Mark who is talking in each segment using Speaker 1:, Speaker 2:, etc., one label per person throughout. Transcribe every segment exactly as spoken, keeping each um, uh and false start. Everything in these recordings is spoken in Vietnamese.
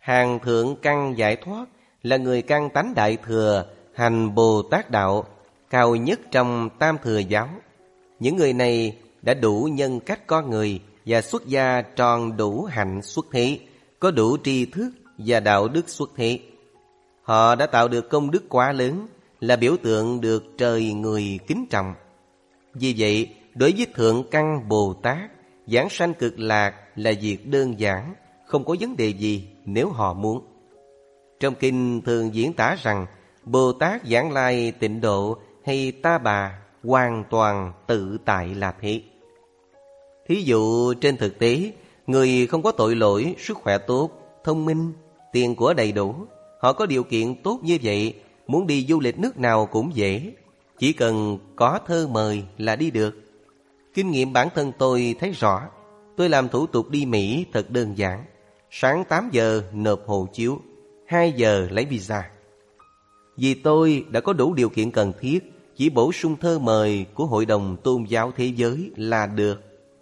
Speaker 1: Hàng thượng căn giải thoát là người căn tánh đại thừa, hành Bồ Tát đạo, cao nhất trong tam thừa giáo. Những người này đã đủ nhân cách con người và xuất gia tròn đủ hạnh xuất thế, có đủ tri thức và đạo đức xuất thế. Họ đã tạo được công đức quá lớn, là biểu tượng được trời người kính trọng. Vì vậy, đối với thượng căn Bồ Tát, giảng sanh cực lạc là việc đơn giản, không có vấn đề gì nếu họ muốn. Trong kinh thường diễn tả rằng Bồ Tát giảng lai tịnh độ hay Ta Bà hoàn toàn tự tại là thế. Thí dụ trên thực tế, người không có tội lỗi, sức khỏe tốt, thông minh, tiền của đầy đủ, họ có điều kiện tốt như vậy, muốn đi du lịch nước nào cũng dễ, chỉ cần có thơ mời là đi được. Kinh nghiệm bản thân tôi thấy rõ. Tôi làm thủ tục đi Mỹ thật đơn giản. Sáng tám giờ nộp hộ chiếu, hai giờ lấy visa. Vì tôi đã có đủ điều kiện cần thiết, chỉ bổ sung thơ mời của Hội đồng Tôn giáo Thế giới là được.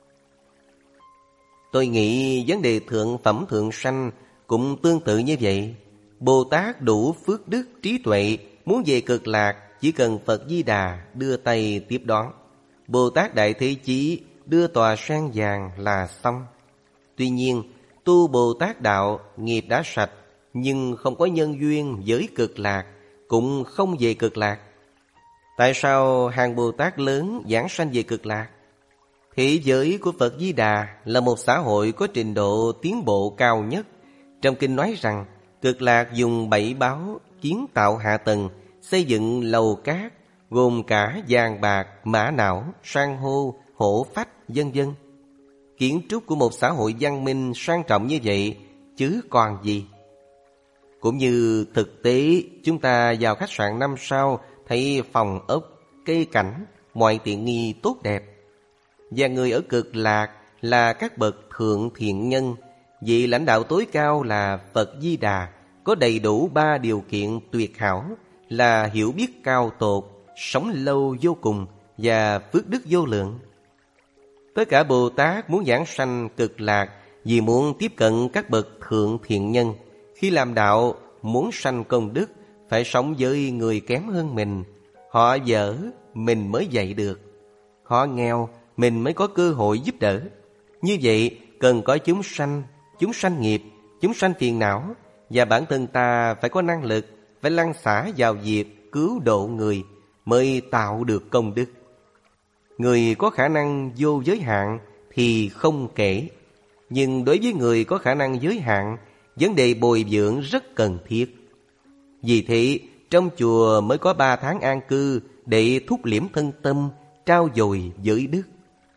Speaker 1: Tôi nghĩ vấn đề thượng phẩm thượng sanh cũng tương tự như vậy. Bồ Tát đủ phước đức trí tuệ, muốn về cực lạc chỉ cần Phật Di Đà đưa tay tiếp đón. Bồ Tát Đại Thế Chí đưa tòa sen vàng là xong. Tuy nhiên, tu Bồ Tát đạo nghiệp đã sạch, nhưng không có nhân duyên với cực lạc, cũng không về cực lạc. Tại sao hàng Bồ Tát lớn giảng sanh về cực lạc? Thế giới của Phật Di Đà là một xã hội có trình độ tiến bộ cao nhất. Trong kinh nói rằng, cực lạc dùng bảy báu kiến tạo hạ tầng, xây dựng lầu cát, gồm cả vàng bạc, mã não, san hô, hổ phách, vân vân. Kiến trúc của một xã hội văn minh sang trọng như vậy, chứ còn gì. Cũng như thực tế, chúng ta vào khách sạn năm sao, thấy phòng ốc, cây cảnh, mọi tiện nghi tốt đẹp. Và người ở cực lạc là các bậc thượng thiện nhân, vị lãnh đạo tối cao là Phật Di Đà, có đầy đủ ba điều kiện tuyệt hảo là hiểu biết cao tột, sống lâu vô cùng và phước đức vô lượng. Tất cả Bồ Tát muốn giảng sanh cực lạc vì muốn tiếp cận các bậc thượng thiện nhân. Khi làm đạo, muốn sanh công đức, phải sống với người kém hơn mình. Họ dở, mình mới dạy được. Họ nghèo, mình mới có cơ hội giúp đỡ. Như vậy, cần có chúng sanh, chúng sanh nghiệp, chúng sanh phiền não, và bản thân ta phải có năng lực, phải lăn xả vào việc cứu độ người, mới tạo được công đức. Người có khả năng vô giới hạn thì không kể, nhưng đối với người có khả năng giới hạn, vấn đề bồi dưỡng rất cần thiết. Vì thế, trong chùa mới có ba tháng an cư để thúc liễm thân tâm, trao dồi giới đức.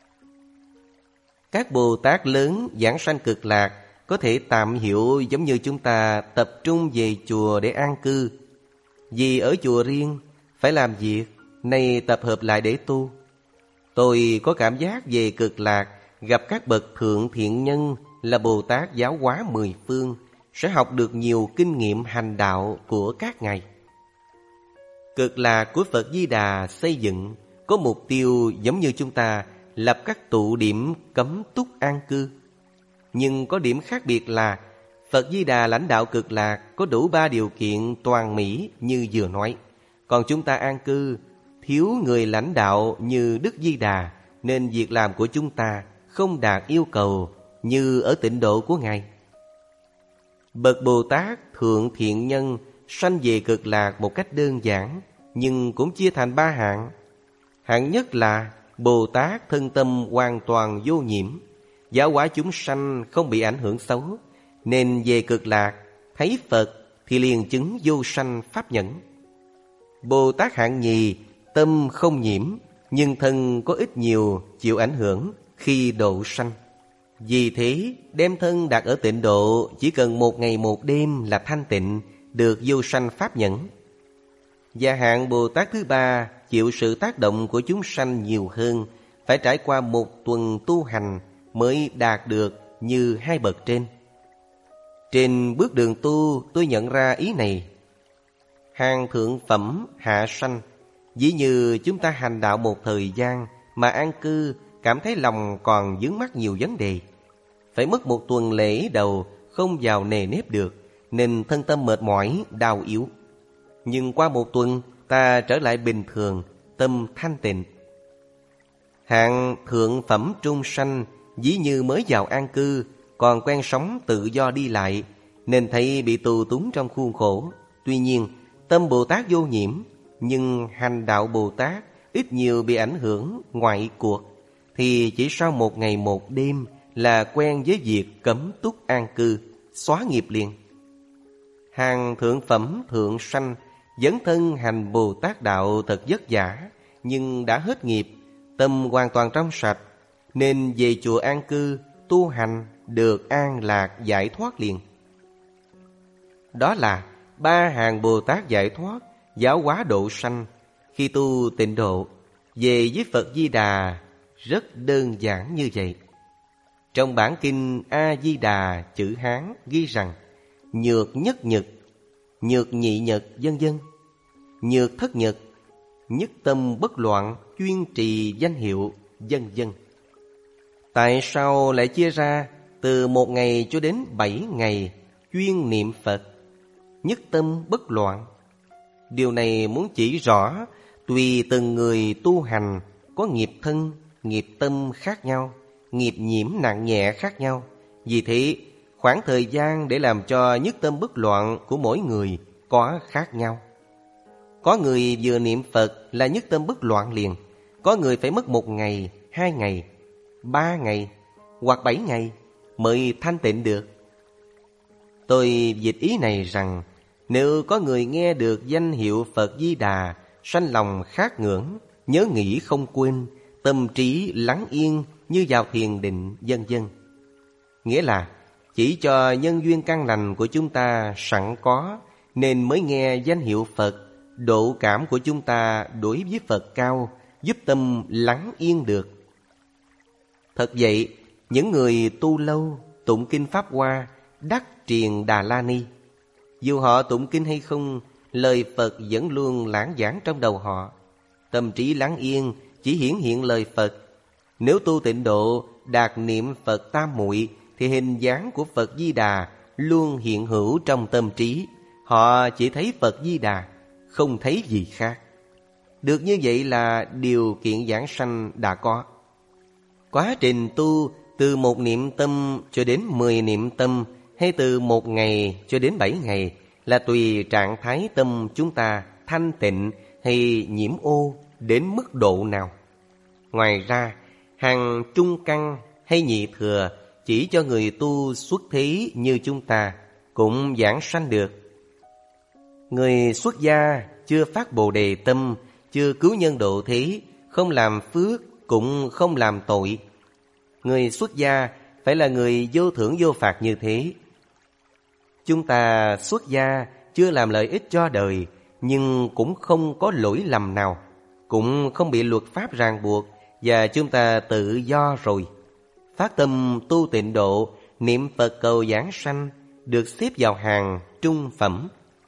Speaker 1: Các Bồ Tát lớn giảng sanh cực lạc có thể tạm hiểu giống như chúng ta tập trung về chùa để an cư. Vì ở chùa riêng phải làm việc, nay tập hợp lại để tu. Tôi có cảm giác về cực lạc, gặp các bậc thượng thiện nhân là Bồ Tát giáo hóa mười phương, sẽ học được nhiều kinh nghiệm hành đạo của các ngài. Cực lạc của Phật Di Đà xây dựng có mục tiêu giống như chúng ta lập các tụ điểm cấm túc an cư. Nhưng có điểm khác biệt là Phật Di Đà lãnh đạo cực lạc có đủ ba điều kiện toàn mỹ như vừa nói. Còn chúng ta an cư thiếu người lãnh đạo như Đức Di Đà, nên việc làm của chúng ta không đạt yêu cầu như ở tịnh độ của Ngài. Bậc Bồ Tát thượng thiện nhân sanh về cực lạc một cách đơn giản, nhưng cũng chia thành ba hạng. Hạng nhất là Bồ Tát thân tâm hoàn toàn vô nhiễm, giáo hóa chúng sanh không bị ảnh hưởng xấu, nên về cực lạc thấy Phật thì liền chứng vô sanh pháp nhẫn. Bồ Tát hạng nhì tâm không nhiễm, nhưng thân có ít nhiều chịu ảnh hưởng khi độ sanh. Vì thế đem thân đặt ở tịnh độ chỉ cần một ngày một đêm là thanh tịnh, được vô sanh pháp nhẫn. Và hạng Bồ Tát thứ ba chịu sự tác động của chúng sanh nhiều hơn, phải trải qua một tuần tu hành mới đạt được như hai bậc trên. Trên bước đường tu tôi nhận ra ý này. Hàng thượng phẩm hạ sanh, ví như chúng ta hành đạo một thời gian mà an cư cảm thấy lòng còn vướng mắc nhiều vấn đề. Phải mất một tuần lễ đầu không vào nề nếp được, nên thân tâm mệt mỏi, đau yếu. Nhưng qua một tuần, ta trở lại bình thường, tâm thanh tịnh. Hạng thượng phẩm trung sanh ví như mới vào an cư, còn quen sống tự do đi lại, nên thấy bị tù túng trong khuôn khổ. Tuy nhiên, tâm Bồ Tát vô nhiễm, nhưng hành đạo Bồ Tát ít nhiều bị ảnh hưởng ngoại cuộc, thì chỉ sau một ngày một đêm là quen với việc cấm túc an cư, xóa nghiệp liền. Hàng thượng phẩm thượng sanh dấn thân hành Bồ Tát đạo thật vất vả, nhưng đã hết nghiệp, tâm hoàn toàn trong sạch, nên về chùa an cư, tu hành được an lạc giải thoát liền. Đó là ba hàng Bồ Tát giải thoát, giáo hóa độ sanh. Khi tu tịnh độ, về với Phật Di Đà rất đơn giản như vậy. Trong bản kinh A Di Đà chữ Hán ghi rằng nhược nhất nhật, nhược nhị nhật, vân vân. Nhược thất nhật, nhất tâm bất loạn, chuyên trì danh hiệu, vân vân. Tại sao lại chia ra từ một ngày cho đến bảy ngày chuyên niệm Phật, nhất tâm bất loạn? Điều này muốn chỉ rõ tùy từng người tu hành có nghiệp thân, nghiệp tâm khác nhau, nghiệp nhiễm nặng nhẹ khác nhau. Vì thế, khoảng thời gian để làm cho nhất tâm bất loạn của mỗi người có khác nhau. Có người vừa niệm Phật là nhất tâm bất loạn liền, có người phải mất một ngày, hai ngày, ba ngày hoặc bảy ngày mới thanh tịnh được. Tôi dịch ý này rằng nếu có người nghe được danh hiệu Phật Di Đà, sanh lòng khát ngưỡng, nhớ nghĩ không quên, tâm trí lắng yên như vào thiền định, vân vân. Nghĩa là chỉ cho nhân duyên căn lành của chúng ta sẵn có, nên mới nghe danh hiệu Phật. Độ cảm của chúng ta đối với Phật cao, giúp tâm lắng yên được. Thật vậy, những người tu lâu, tụng kinh Pháp Hoa, đắc truyền Đà La Ni, dù họ tụng kinh hay không, lời Phật vẫn luôn lãng vảng trong đầu họ. Tâm trí lắng yên, chỉ hiển hiện lời Phật. Nếu tu tịnh độ, đạt niệm Phật tam muội, thì hình dáng của Phật Di Đà luôn hiện hữu trong tâm trí. Họ chỉ thấy Phật Di Đà, không thấy gì khác. Được như vậy là điều kiện giảng sanh đã có. Quá trình tu từ một niệm tâm cho đến mười niệm tâm, hay từ một ngày cho đến bảy ngày, là tùy trạng thái tâm chúng ta thanh tịnh hay nhiễm ô đến mức độ nào. Ngoài ra, hàng trung căn hay nhị thừa chỉ cho người tu xuất thế như chúng ta cũng giảng sanh được. Người xuất gia chưa phát Bồ Đề tâm, chưa cứu nhân độ thế, không làm phước cũng không làm tội. Người xuất gia phải là người vô thưởng vô phạt như thế. Chúng ta xuất gia chưa làm lợi ích cho đời, nhưng cũng không có lỗi lầm nào, cũng không bị luật pháp ràng buộc, và chúng ta tự do rồi. Phát tâm tu tịnh độ, niệm Phật cầu giảng sanh, được xếp vào hàng trung phẩm.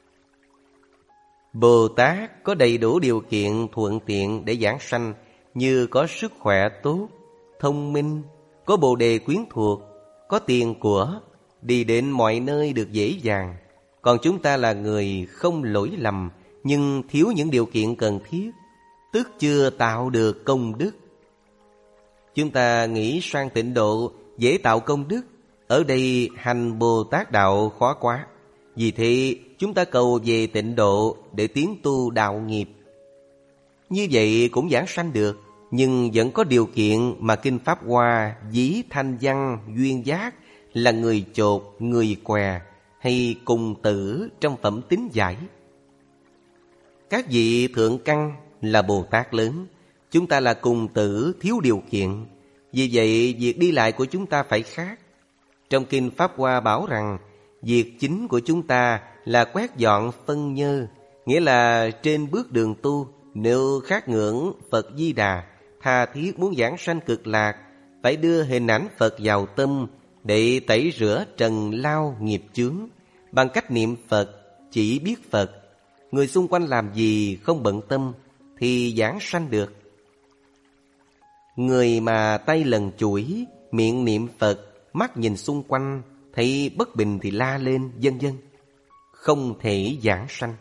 Speaker 1: Bồ Tát có đầy đủ điều kiện thuận tiện để giảng sanh, như có sức khỏe tốt, thông minh, có Bồ Đề quyến thuộc, có tiền của, đi đến mọi nơi được dễ dàng. Còn chúng ta là người không lỗi lầm, nhưng thiếu những điều kiện cần thiết, tức chưa tạo được công đức. Chúng ta nghĩ sang tịnh độ dễ tạo công đức, ở đây hành Bồ Tát đạo khó quá. Vì thế chúng ta cầu về tịnh độ để tiến tu đạo nghiệp. Như vậy cũng giảng sanh được, nhưng vẫn có điều kiện mà Kinh Pháp Hoa ví thanh văn duyên giác là người chột, người què hay cùng tử trong phẩm tín giải. Các vị thượng căn là Bồ Tát lớn, chúng ta là cùng tử thiếu điều kiện. Vì vậy việc đi lại của chúng ta phải khác. Trong Kinh Pháp Hoa bảo rằng việc chính của chúng ta là quét dọn phân nhơ, nghĩa là trên bước đường tu, nếu khát ngưỡng Phật Di Đà, tha thiết muốn giảng sanh cực lạc, phải đưa hình ảnh Phật vào tâm để tẩy rửa trần lao nghiệp chướng. Bằng cách niệm Phật, chỉ biết Phật, người xung quanh làm gì không bận tâm, thì giảng sanh được. Người mà tay lần chuỗi, miệng niệm Phật, mắt nhìn xung quanh, thấy bất bình thì la lên, vân vân, không thể giảng sanh.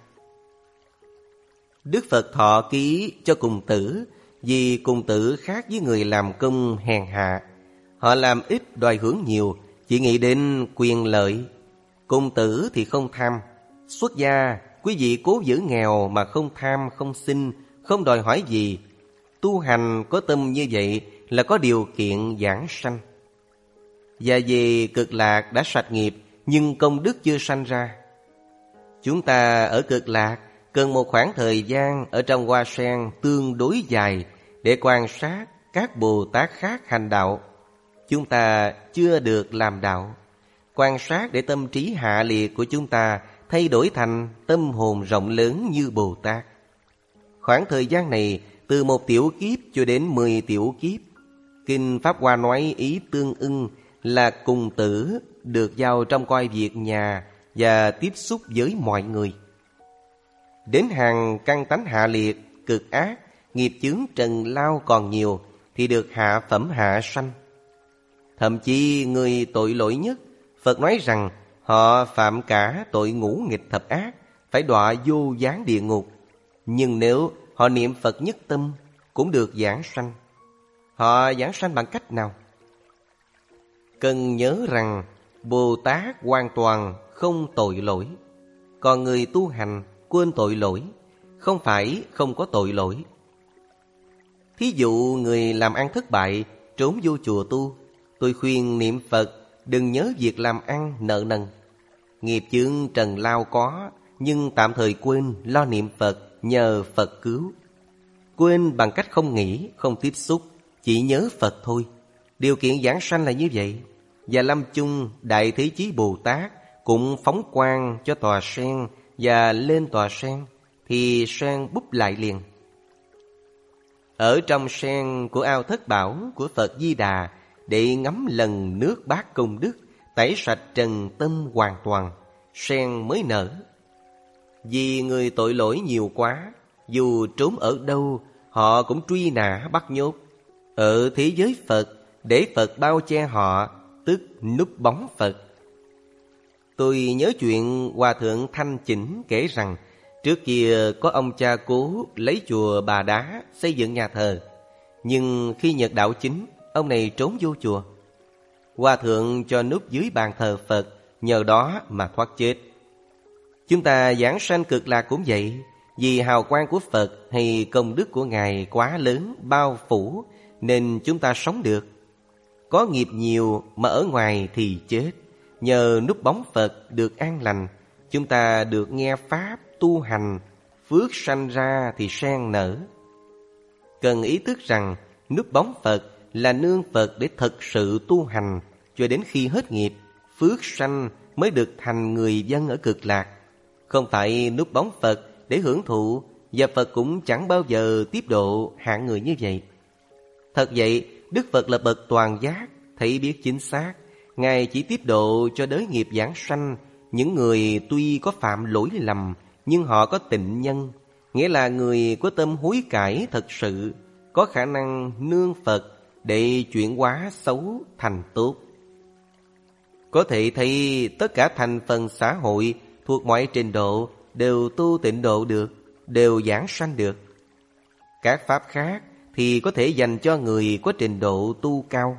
Speaker 1: Đức Phật thọ ký cho Cùng Tử, vì Cùng Tử khác với người làm công hèn hạ. Họ làm ít đòi hưởng nhiều, chỉ nghĩ đến quyền lợi. Cùng Tử thì không tham. Xuất gia, quý vị cố giữ nghèo mà không tham, không xin, không đòi hỏi gì. Tu hành có tâm như vậy là có điều kiện giảng sanh. Và về Cực Lạc đã sạch nghiệp, nhưng công đức chưa sanh ra. Chúng ta ở Cực Lạc cần một khoảng thời gian ở trong hoa sen tương đối dài để quan sát các Bồ Tát khác hành đạo. Chúng ta chưa được làm đạo. Quan sát để tâm trí hạ liệt của chúng ta thay đổi thành tâm hồn rộng lớn như Bồ Tát. Khoảng thời gian này từ một tiểu kiếp cho đến mười tiểu kiếp. Kinh Pháp Hoa nói ý tương ưng là Cùng Tử được giao trong coi việc nhà và tiếp xúc với mọi người. Đến hàng căn tánh hạ liệt, cực ác, nghiệp chướng trần lao còn nhiều thì được hạ phẩm hạ sanh. Thậm chí người tội lỗi nhất, Phật nói rằng họ phạm cả tội ngũ nghịch thập ác, phải đọa vô gián địa ngục. Nhưng nếu họ niệm Phật nhất tâm, cũng được giảng sanh. Họ giảng sanh bằng cách nào? Cần nhớ rằng Bồ Tát hoàn toàn không tội lỗi. Còn người tu hành quên tội lỗi, không phải không có tội lỗi. Thí dụ người làm ăn thất bại, trốn vô chùa tu, tôi khuyên niệm Phật, đừng nhớ việc làm ăn nợ nần. Nghiệp chướng trần lao có, nhưng tạm thời quên lo niệm Phật, nhờ Phật cứu. Quên bằng cách không nghĩ, không tiếp xúc, chỉ nhớ Phật thôi. Điều kiện giảng sanh là như vậy. Và lâm chung Đại Thế Chí Bồ Tát cũng phóng quang cho tòa sen, và lên tòa sen thì sen búp lại liền. Ở trong sen của ao Thất Bảo của Phật Di Đà, để ngắm lần nước bát công đức, tẩy sạch trần tâm hoàn toàn, sen mới nở. Vì người tội lỗi nhiều quá, dù trốn ở đâu, họ cũng truy nã bắt nhốt. Ở thế giới Phật, để Phật bao che họ, tức núp bóng Phật. Tôi nhớ chuyện Hòa Thượng Thanh Chỉnh kể rằng, trước kia có ông cha cố lấy chùa Bà Đá xây dựng nhà thờ. Nhưng khi Nhật đạo chính, ông này trốn vô chùa. Hòa Thượng cho núp dưới bàn thờ Phật, nhờ đó mà thoát chết. Chúng ta giảng sanh Cực Lạc cũng vậy. Vì hào quang của Phật hay công đức của Ngài quá lớn, bao phủ, nên chúng ta sống được. Có nghiệp nhiều mà ở ngoài thì chết. Nhờ núp bóng Phật được an lành, chúng ta được nghe Pháp, tu hành, phước sanh ra thì sen nở. Cần ý thức rằng núp bóng Phật là nương Phật để thực sự tu hành, cho đến khi hết nghiệp, phước sanh mới được thành người dân ở Cực Lạc. Không phải núp bóng Phật để hưởng thụ, và Phật cũng chẳng bao giờ tiếp độ hạng người như vậy. Thật vậy, Đức Phật là bậc toàn giác, thấy biết chính xác. Ngài chỉ tiếp độ cho đới nghiệp giảng sanh những người tuy có phạm lỗi lầm, nhưng họ có tịnh nhân, nghĩa là người có tâm hối cải thật sự, có khả năng nương Phật để chuyển hóa xấu thành tốt. Có thể thấy tất cả thành phần xã hội thuộc mọi trình độ đều tu tịnh độ được, đều giảng sanh được. Các pháp khác thì có thể dành cho người có trình độ tu cao.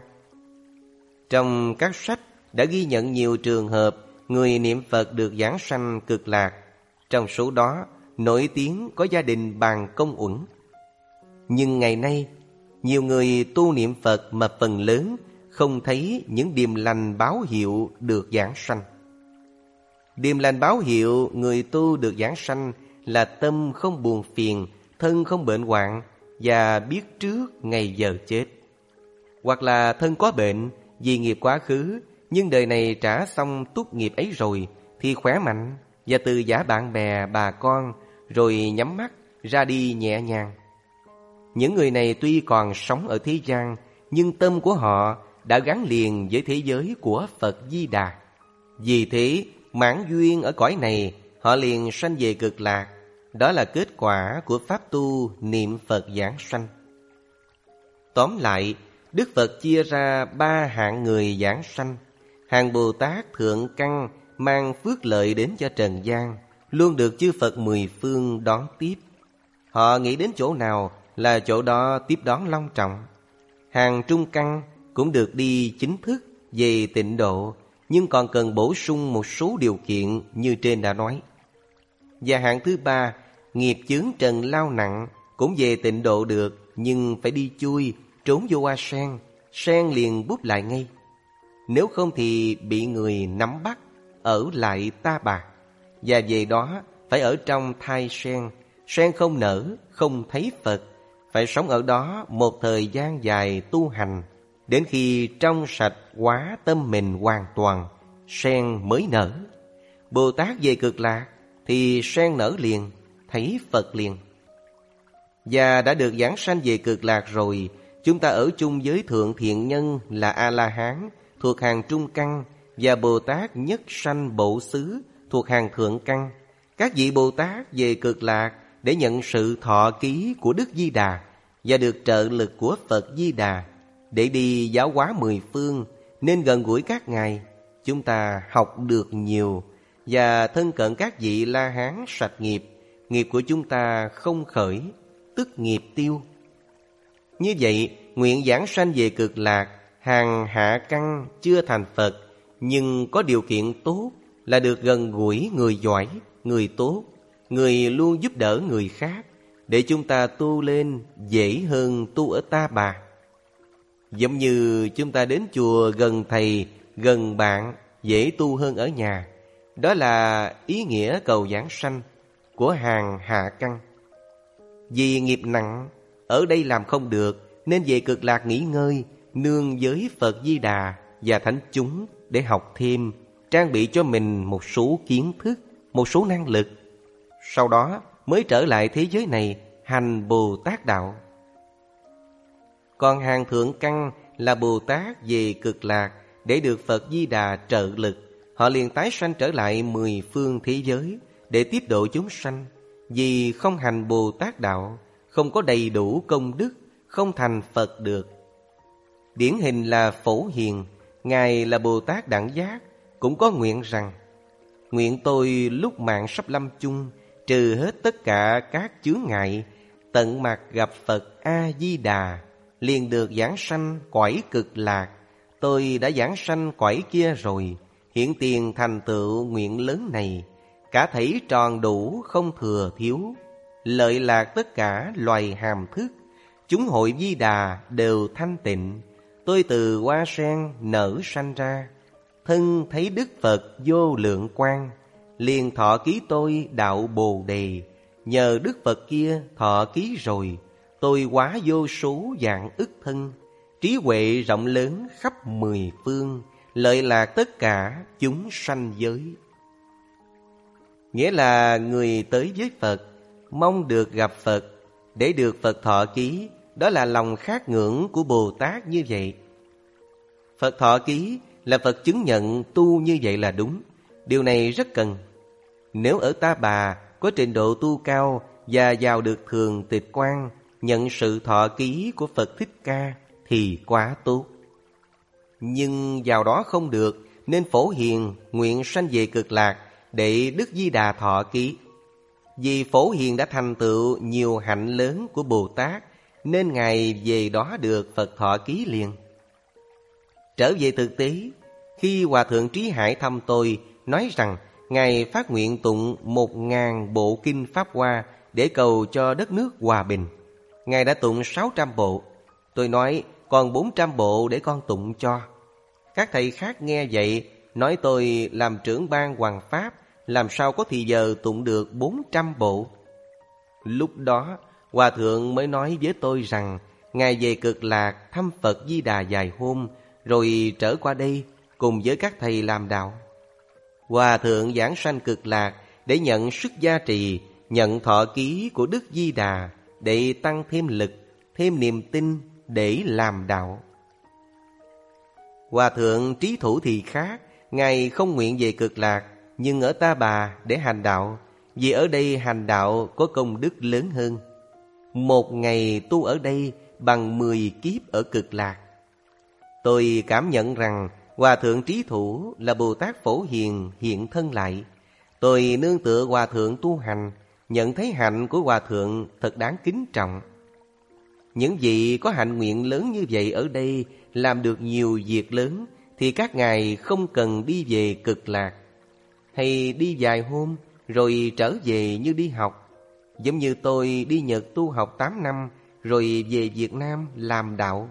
Speaker 1: Trong các sách đã ghi nhận nhiều trường hợp người niệm Phật được giảng sanh Cực Lạc. Trong số đó nổi tiếng có gia đình Bàn Công Uẩn. Nhưng ngày nay, nhiều người tu niệm Phật mà phần lớn không thấy những điềm lành báo hiệu được giảng sanh. Điềm lành báo hiệu người tu được giảng sanh là tâm không buồn phiền, thân không bệnh hoạn, và biết trước ngày giờ chết. Hoặc là thân có bệnh vì nghiệp quá khứ, nhưng đời này trả xong túc nghiệp ấy rồi thì khỏe mạnh, và từ giả bạn bè bà con, rồi nhắm mắt ra đi nhẹ nhàng. Những người này tuy còn sống ở thế gian, nhưng tâm của họ đã gắn liền với thế giới của Phật Di Đà. Vì thế, mãn duyên ở cõi này, họ liền sanh về Cực Lạc. Đó là kết quả của pháp tu niệm Phật giảng sanh. Tóm lại, Đức Phật chia ra ba hạng người giảng sanh. Hàng Bồ Tát thượng căn mang phước lợi đến cho trần gian, luôn được chư Phật mười phương đón tiếp. Họ nghĩ đến chỗ nào là chỗ đó tiếp đón long trọng. Hàng trung căn cũng được đi chính thức về tịnh độ, nhưng còn cần bổ sung một số điều kiện như trên đã nói. Và hạng thứ ba, nghiệp chướng trần lao nặng, cũng về tịnh độ được, nhưng phải đi chui, trốn vô hoa sen, sen liền búp lại ngay. Nếu không thì bị người nắm bắt, ở lại ta bà. Và về đó phải ở trong thai sen, sen không nở, không thấy Phật, phải sống ở đó một thời gian dài tu hành, đến khi trong sạch hóa tâm mình hoàn toàn, sen mới nở. Bồ Tát về Cực Lạc thì sen nở liền, thấy Phật liền. Và đã được giảng sanh về Cực Lạc rồi, chúng ta ở chung với thượng thiện nhân là A-la-hán thuộc hàng trung căn, và Bồ Tát nhất sanh bộ xứ thuộc hàng thượng căn. Các vị Bồ Tát về Cực Lạc để nhận sự thọ ký của Đức Di Đà và được trợ lực của Phật Di Đà để đi giáo hóa mười phương, nên gần gũi các ngài. Chúng ta học được nhiều và thân cận các vị La Hán sạch nghiệp. Nghiệp của chúng ta không khởi, tức nghiệp tiêu. Như vậy, nguyện giảng sanh về Cực Lạc, hàng hạ căn chưa thành Phật, nhưng có điều kiện tốt là được gần gũi người giỏi, người tốt, người luôn giúp đỡ người khác, để chúng ta tu lên dễ hơn tu ở ta bà. Giống như chúng ta đến chùa gần thầy, gần bạn, dễ tu hơn ở nhà. Đó là ý nghĩa cầu giảng sanh của hàng hạ căn. Vì nghiệp nặng, ở đây làm không được, nên về Cực Lạc nghỉ ngơi, nương với Phật Di Đà và thánh chúng để học thêm, trang bị cho mình một số kiến thức, một số năng lực. Sau đó mới trở lại thế giới này hành Bồ Tát đạo. Còn hàng thượng căn là Bồ Tát về Cực Lạc để được Phật Di Đà trợ lực. Họ liền tái sanh trở lại mười phương thế giới để tiếp độ chúng sanh. Vì không hành Bồ Tát đạo, không có đầy đủ công đức, không thành Phật được. Điển hình là Phổ Hiền, Ngài là Bồ Tát Đẳng Giác, cũng có nguyện rằng: nguyện tôi lúc mạng sắp lâm chung, trừ hết tất cả các chướng ngại, tận mặt gặp Phật A-di-đà, liền được giảng sanh cõi Cực Lạc. Tôi đã giảng sanh cõi kia rồi, hiện tiền thành tựu nguyện lớn này, cả thảy tròn đủ không thừa thiếu, lợi lạc tất cả loài hàm thức, chúng hội Di Đà đều thanh tịnh. Tôi từ hoa sen nở sanh ra, thân thấy Đức Phật vô lượng quang, liền thọ ký tôi đạo Bồ Đề. Nhờ Đức Phật kia thọ ký rồi, tôi hóa vô số dạng ức thân, trí huệ rộng lớn khắp mười phương, lợi lạc tất cả chúng sanh giới. Nghĩa là người tới với Phật, mong được gặp Phật, để được Phật thọ ký. Đó là lòng khát ngưỡng của Bồ Tát như vậy. Phật thọ ký là Phật chứng nhận tu như vậy là đúng. Điều này rất cần. Nếu ở Ta Bà có trình độ tu cao và vào được thường tịch quan, nhận sự thọ ký của Phật Thích Ca thì quá tốt. Nhưng vào đó không được, nên Phổ Hiền nguyện sanh về Cực Lạc để Đức Di Đà thọ ký. Vì Phổ Hiền đã thành tựu nhiều hạnh lớn của Bồ Tát, nên Ngài về đó được Phật thọ ký liền. Trở về thực tế, khi Hòa Thượng Trí Hải thăm tôi, nói rằng Ngài phát nguyện tụng một ngàn bộ kinh Pháp Hoa để cầu cho đất nước hòa bình. Ngài đã tụng sáu trăm bộ. Tôi nói còn bốn trăm bộ để con tụng cho. Các thầy khác nghe vậy, nói tôi làm trưởng ban Hoằng Pháp, làm sao có thì giờ tụng được bốn trăm bộ. Lúc đó, Hòa Thượng mới nói với tôi rằng Ngài về Cực Lạc thăm Phật Di Đà vài hôm, rồi trở qua đây cùng với các thầy làm đạo. Hòa Thượng giảng sanh Cực Lạc để nhận sức gia trì, nhận thọ ký của Đức Di Đà để tăng thêm lực, thêm niềm tin để làm đạo. Hòa Thượng Trí Thủ thì khác, Ngài không nguyện về Cực Lạc, nhưng ở Ta Bà để hành đạo, vì ở đây hành đạo có công đức lớn hơn. Một ngày tu ở đây bằng mười kiếp ở Cực Lạc. Tôi cảm nhận rằng Hòa thượng Trí Thủ là Bồ Tát Phổ Hiền hiện thân lại. Tôi nương tựa Hòa thượng tu hành, nhận thấy hạnh của Hòa thượng thật đáng kính trọng. Những vị có hạnh nguyện lớn như vậy ở đây làm được nhiều việc lớn, thì các ngài không cần đi về Cực Lạc, hay đi vài hôm rồi trở về như đi học. Giống như tôi đi Nhật tu học tám năm rồi về Việt Nam làm đạo.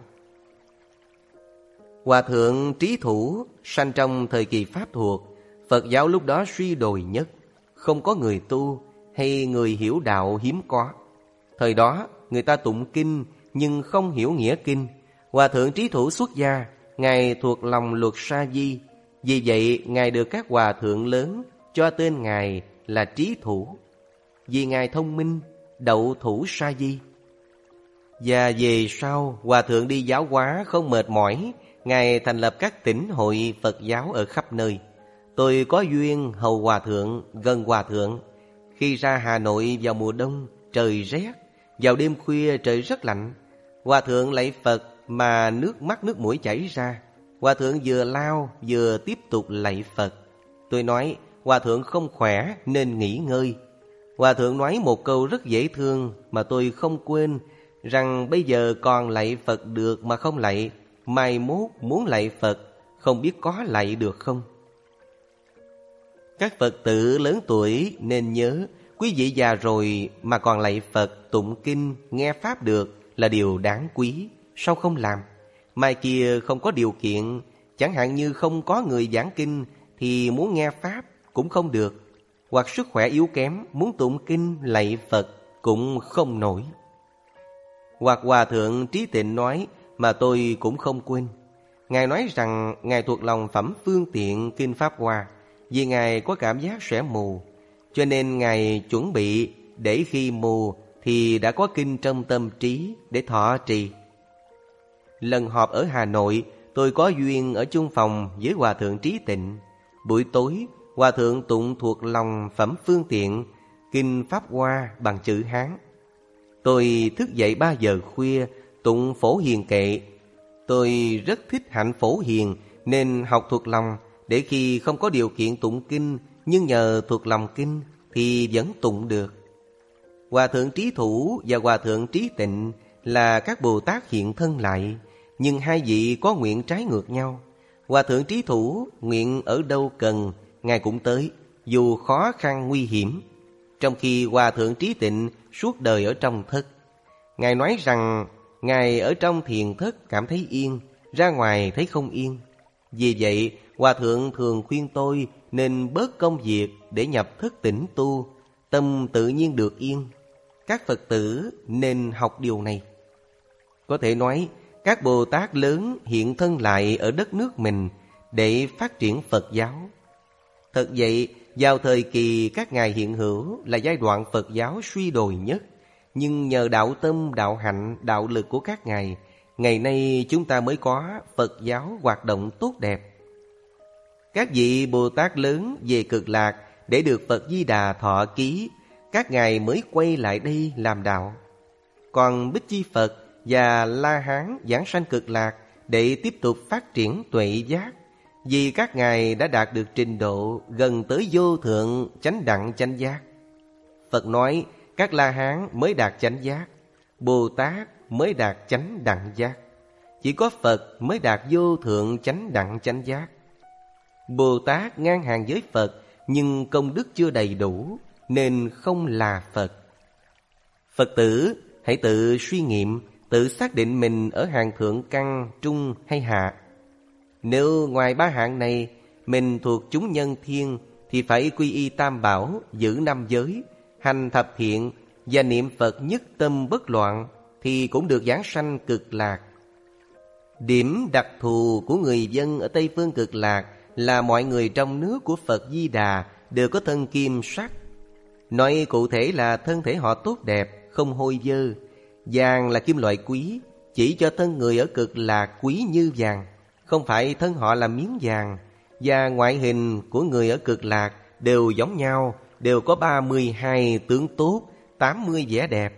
Speaker 1: Hòa thượng Trí Thủ sanh trong thời kỳ Pháp thuộc. Phật giáo lúc đó suy đồi nhất, không có người tu hay người hiểu đạo hiếm có. Thời đó người ta tụng kinh nhưng không hiểu nghĩa kinh. Hòa thượng Trí Thủ xuất gia, ngài thuộc lòng luật Sa Di. Vì vậy ngài được các hòa thượng lớn cho tên ngài là Trí Thủ, vì ngài thông minh, đậu thủ Sa Di. Và về sau hòa thượng đi giáo hóa không mệt mỏi, ngài thành lập các tỉnh hội Phật giáo ở khắp nơi. Tôi có duyên hầu hòa thượng, gần hòa thượng. Khi ra Hà Nội vào mùa đông, trời rét, vào đêm khuya trời rất lạnh. Hòa thượng lạy Phật mà nước mắt nước mũi chảy ra. Hòa thượng vừa lao vừa tiếp tục lạy Phật. Tôi nói hòa thượng không khỏe nên nghỉ ngơi. Hòa thượng nói một câu rất dễ thương mà tôi không quên, rằng bây giờ còn lạy Phật được mà không lạy, mai mốt muốn lạy Phật không biết có lạy được không. Các Phật tử lớn tuổi nên nhớ, quý vị già rồi mà còn lạy Phật, tụng kinh, nghe Pháp được là điều đáng quý, sao không làm? Mai kia không có điều kiện, chẳng hạn như không có người giảng kinh thì muốn nghe Pháp cũng không được, hoặc sức khỏe yếu kém muốn tụng kinh lạy Phật cũng không nổi. Hoặc hòa thượng Trí Tịnh nói mà tôi cũng không quên. Ngài nói rằng ngài thuộc lòng phẩm phương tiện kinh Pháp Hoa, vì ngài có cảm giác sẽ mù, cho nên ngài chuẩn bị để khi mù thì đã có kinh trong tâm trí để thọ trì. Lần họp ở Hà Nội, tôi có duyên ở chung phòng với hòa thượng Trí Tịnh. Buổi tối, hòa thượng tụng thuộc lòng phẩm phương tiện kinh Pháp Hoa bằng chữ Hán. Tôi thức dậy ba giờ khuya tụng Phổ Hiền Kệ. Tôi rất thích hạnh Phổ Hiền nên học thuộc lòng, để khi không có điều kiện tụng kinh nhưng nhờ thuộc lòng kinh thì vẫn tụng được. Hòa thượng Trí Thủ và hòa thượng Trí Tịnh là các Bồ Tát hiện thân lại, nhưng hai vị có nguyện trái ngược nhau. Hòa thượng Trí Thủ nguyện ở đâu cần ngài cũng tới, dù khó khăn nguy hiểm, trong khi hòa thượng Trí Tịnh suốt đời ở trong thất. Ngài nói rằng ngài ở trong thiền thất cảm thấy yên, ra ngoài thấy không yên. Vì vậy hòa thượng thường khuyên tôi nên bớt công việc để nhập thất tĩnh tu, tâm tự nhiên được yên. Các Phật tử nên học điều này. Có thể nói các Bồ Tát lớn hiện thân lại ở đất nước mình để phát triển Phật giáo. Thật vậy, vào thời kỳ các ngài hiện hữu là giai đoạn Phật giáo suy đồi nhất, nhưng nhờ đạo tâm, đạo hạnh, đạo lực của các ngài, ngày nay chúng ta mới có Phật giáo hoạt động tốt đẹp. Các vị Bồ Tát lớn về Cực Lạc để được Phật Di Đà thọ ký, các ngài mới quay lại đây làm đạo. Còn Bích Chi Phật và La Hán giảng sanh Cực Lạc để tiếp tục phát triển tuệ giác, vì các ngài đã đạt được trình độ gần tới vô thượng chánh đẳng chánh giác. Phật nói các La Hán mới đạt chánh giác, Bồ Tát mới đạt chánh đẳng giác. Chỉ có Phật mới đạt vô thượng chánh đẳng chánh giác. Bồ Tát ngang hàng với Phật, nhưng công đức chưa đầy đủ nên không là Phật. Phật tử hãy tự suy nghiệm, tự xác định mình ở hàng thượng căn, trung hay hạ. Nếu ngoài ba hạng này mình thuộc chúng nhân thiên thì phải quy y tam bảo, giữ năm giới, hành thập thiện và niệm Phật nhất tâm bất loạn thì cũng được giảng sanh Cực Lạc. Điểm đặc thù của người dân ở Tây phương Cực Lạc là mọi người trong nước của Phật Di Đà đều có thân kim sắc. Nói cụ thể là thân thể họ tốt đẹp, không hôi dơ. Vàng là kim loại quý, chỉ cho thân người ở Cực Lạc quý như vàng, không phải thân họ là miếng vàng. Và ngoại hình của người ở Cực Lạc đều giống nhau, đều có ba mươi hai tướng tốt, tám mươi vẻ đẹp.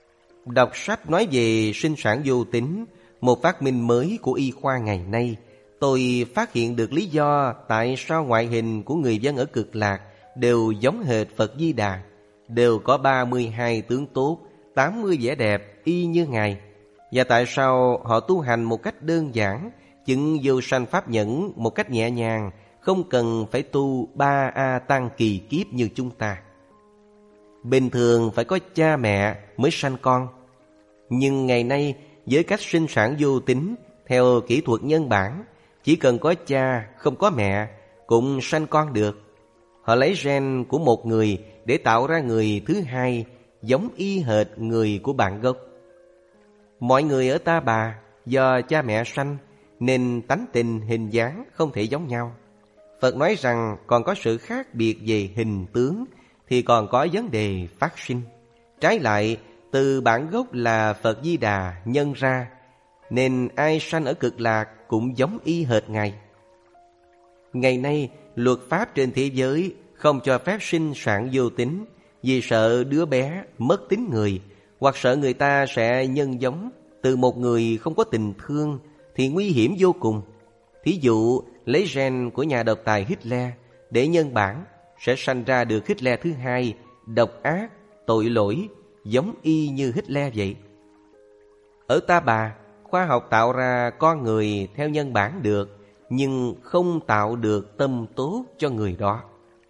Speaker 1: Đọc sách nói về sinh sản vô tính, một phát minh mới của y khoa ngày nay, Tôi phát hiện được lý do tại sao ngoại hình của người dân ở Cực Lạc đều giống hệt Phật Di Đà, đều có ba mươi hai tướng tốt, tám mươi vẻ đẹp y như Ngài. Và tại sao họ tu hành một cách đơn giản, chứng vô sanh pháp nhẫn một cách nhẹ nhàng, không cần phải tu ba A Tăng kỳ kiếp như chúng ta. Bình thường phải có cha mẹ mới sanh con, nhưng ngày nay với cách sinh sản vô tính theo kỹ thuật nhân bản, chỉ cần có cha không có mẹ cũng sanh con được. Họ lấy gen của một người để tạo ra người thứ hai giống y hệt người của bạn gốc. Mọi người ở Ta Bà do cha mẹ sanh nên tánh tình hình dáng không thể giống nhau. Phật nói rằng còn có sự khác biệt về hình tướng thì còn có vấn đề phát sinh. Trái lại, từ bản gốc là Phật Di Đà nhân ra, nên ai sanh ở Cực Lạc cũng giống y hệt Ngài. Ngày nay, luật pháp trên thế giới không cho phép sinh sản vô tính, vì sợ đứa bé mất tính người, hoặc sợ người ta sẽ nhân giống từ một người không có tình thương thì nguy hiểm vô cùng. Thí dụ lấy gen của nhà độc tài Hitler để nhân bản, sẽ sanh ra được Hitler thứ hai, độc ác, tội lỗi, giống y như Hitler vậy. Ở Ta Bà, khoa học tạo ra con người theo nhân bản được, nhưng không tạo được tâm tốt cho người đó.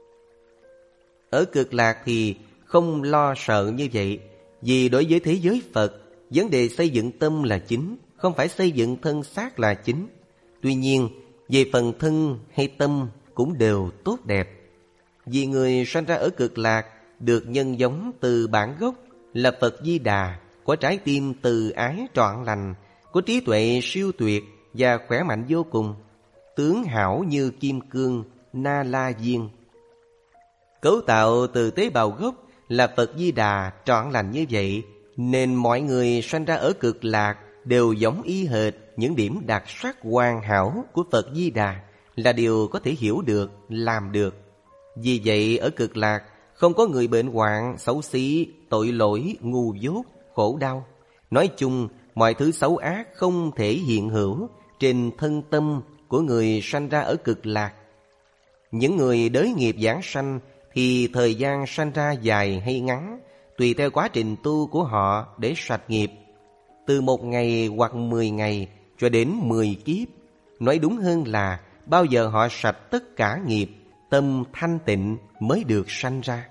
Speaker 1: Ở Cực Lạc thì không lo sợ như vậy, vì đối với thế giới Phật, vấn đề xây dựng tâm là chính, không phải xây dựng thân xác là chính. Tuy nhiên, về phần thân hay tâm cũng đều tốt đẹp. Vì người sanh ra ở Cực Lạc được nhân giống từ bản gốc là Phật Di Đà, có trái tim từ ái trọn lành, có trí tuệ siêu tuyệt và khỏe mạnh vô cùng, tướng hảo như kim cương, na la viên. Cấu tạo từ tế bào gốc là Phật Di Đà trọn lành như vậy, nên mọi người sanh ra ở Cực Lạc đều giống y hệt những điểm đặc sắc hoàn hảo của Phật Di Đà, là điều có thể hiểu được, làm được. Vì vậy ở Cực Lạc không có người bệnh hoạn, xấu xí, tội lỗi, ngu dốt, khổ đau. Nói chung, mọi thứ xấu ác không thể hiện hữu trên thân tâm của người sanh ra ở Cực Lạc. Những người đới nghiệp giảng sanh thì thời gian sanh ra dài hay ngắn, tùy theo quá trình tu của họ để sạch nghiệp, từ một ngày hoặc mười ngày cho đến mười kiếp. Nói đúng hơn là bao giờ họ sạch tất cả nghiệp, tâm thanh tịnh mới được sanh ra.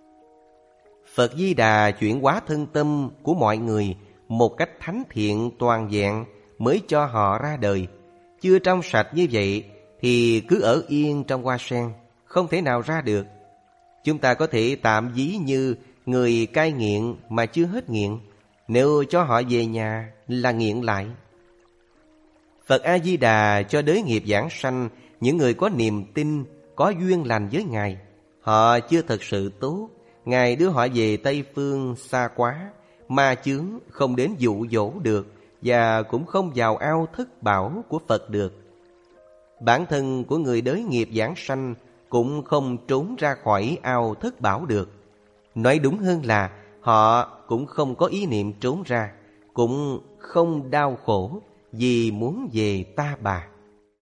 Speaker 1: Phật Di Đà chuyển hóa thân tâm của mọi người một cách thánh thiện toàn vẹn mới cho họ ra đời. Chưa trong sạch như vậy thì cứ ở yên trong hoa sen, không thể nào ra được. Chúng ta có thể tạm ví như người cai nghiện mà chưa hết nghiện, nếu cho họ về nhà là nghiện lại. Phật A-di-đà cho đới nghiệp giảng sanh những người có niềm tin, có duyên lành với Ngài. Họ chưa thật sự tốt, Ngài đưa họ về Tây Phương xa quá, ma chướng không đến dụ dỗ được, và cũng không vào ao thất bảo của Phật được. Bản thân của người đới nghiệp giảng sanh cũng không trốn ra khỏi ao thất bảo được. Nói đúng hơn là họ cũng không có ý niệm trốn ra, cũng không đau khổ vì muốn về Ta Bà.